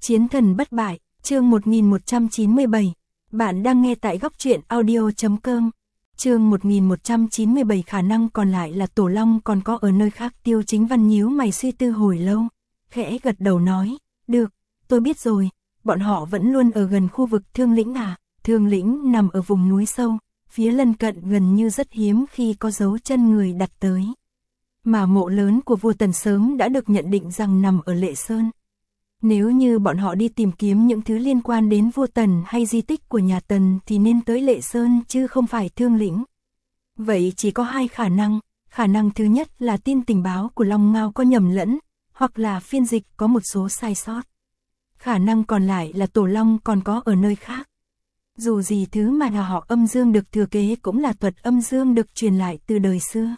Chiến thần bất bại, chương 1197. Bạn đang nghe tại góc truyện audio.com. Chương 1197 khả năng còn lại là Tổ Long còn có ở nơi khác. Tiêu Chính Văn nhíu mày suy tư hồi lâu, khẽ gật đầu nói, được, tôi biết rồi, bọn họ vẫn luôn ở gần khu vực Thương Lĩnh à, Thương Lĩnh nằm ở vùng núi sâu, phía lân cận gần như rất hiếm khi có dấu chân người đặt tới. Mà mộ lớn của vua Tần sớm đã được nhận định rằng nằm ở Lệ Sơn. Nếu như bọn họ đi tìm kiếm những thứ liên quan đến vua Tần hay di tích của nhà Tần thì nên tới Lệ Sơn chứ không phải Thương Lĩnh. Vậy chỉ có hai khả năng thứ nhất là tin tình báo của Long Ngao có nhầm lẫn, hoặc là phiên dịch có một số sai sót. Khả năng còn lại là Tổ Long còn có ở nơi khác. Dù gì thứ mà nhà họ Âm Dương được thừa kế cũng là thuật âm dương được truyền lại từ đời xưa.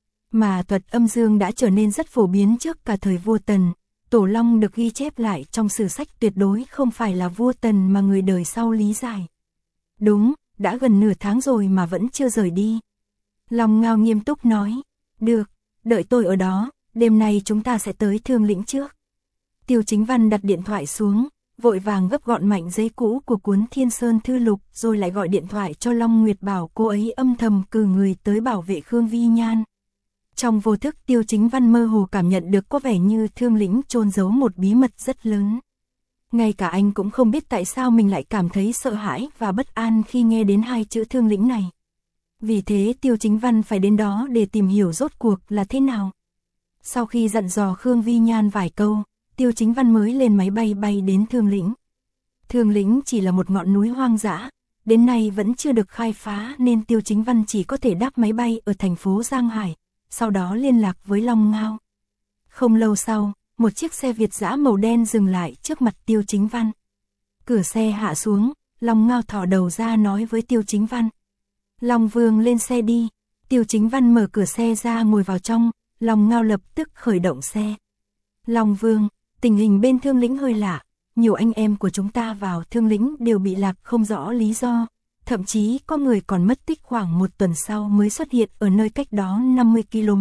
Mà thuật âm dương đã trở nên rất phổ biến trước cả thời vua Tần. Tổ Long được ghi chép lại trong sử sách tuyệt đối không phải là vua Tần mà người đời sau lý giải. Đúng, đã gần nửa tháng rồi mà vẫn chưa rời đi. Long Ngao nghiêm túc nói, được, đợi tôi ở đó, đêm nay chúng ta sẽ tới Thương Lĩnh trước. Tiêu Chính Văn đặt điện thoại xuống, vội vàng gấp gọn mảnh giấy cũ của cuốn Thiên Sơn Thư Lục rồi lại gọi điện thoại cho Long Nguyệt bảo cô ấy âm thầm cử người tới bảo vệ Khương Vi Nhan. Trong vô thức Tiêu Chính Văn mơ hồ cảm nhận được có vẻ như Thương Lĩnh chôn giấu một bí mật rất lớn. Ngay cả anh cũng không biết tại sao mình lại cảm thấy sợ hãi và bất an khi nghe đến hai chữ Thương Lĩnh này. Vì thế Tiêu Chính Văn phải đến đó để tìm hiểu rốt cuộc là thế nào. Sau khi dặn dò Khương Vi Nhan vài câu, Tiêu Chính Văn mới lên máy bay bay đến Thương Lĩnh. Thương Lĩnh chỉ là một ngọn núi hoang dã, đến nay vẫn chưa được khai phá nên Tiêu Chính Văn chỉ có thể đáp máy bay ở thành phố Giang Hải, sau đó liên lạc với Long Ngao. Không lâu sau, một chiếc xe Việt dã màu đen dừng lại trước mặt Tiêu Chính Văn. Cửa xe hạ xuống, Long Ngao thò đầu ra nói với Tiêu Chính Văn. Long Vương lên xe đi. Tiêu Chính Văn mở cửa xe ra ngồi vào trong, Long Ngao lập tức khởi động xe. Long Vương, tình hình bên Thương Lĩnh hơi lạ, nhiều anh em của chúng ta vào Thương Lĩnh đều bị lạc không rõ lý do. Thậm chí có người còn mất tích khoảng một tuần sau mới xuất hiện ở nơi cách đó 50 km.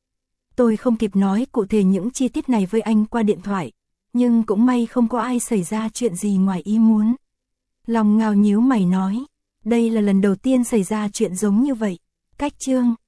Tôi không kịp nói cụ thể những chi tiết này với anh qua điện thoại, nhưng cũng may không có ai xảy ra chuyện gì ngoài ý muốn. Long Ngao nhíu mày nói, đây là lần đầu tiên xảy ra chuyện giống như vậy. Cách chương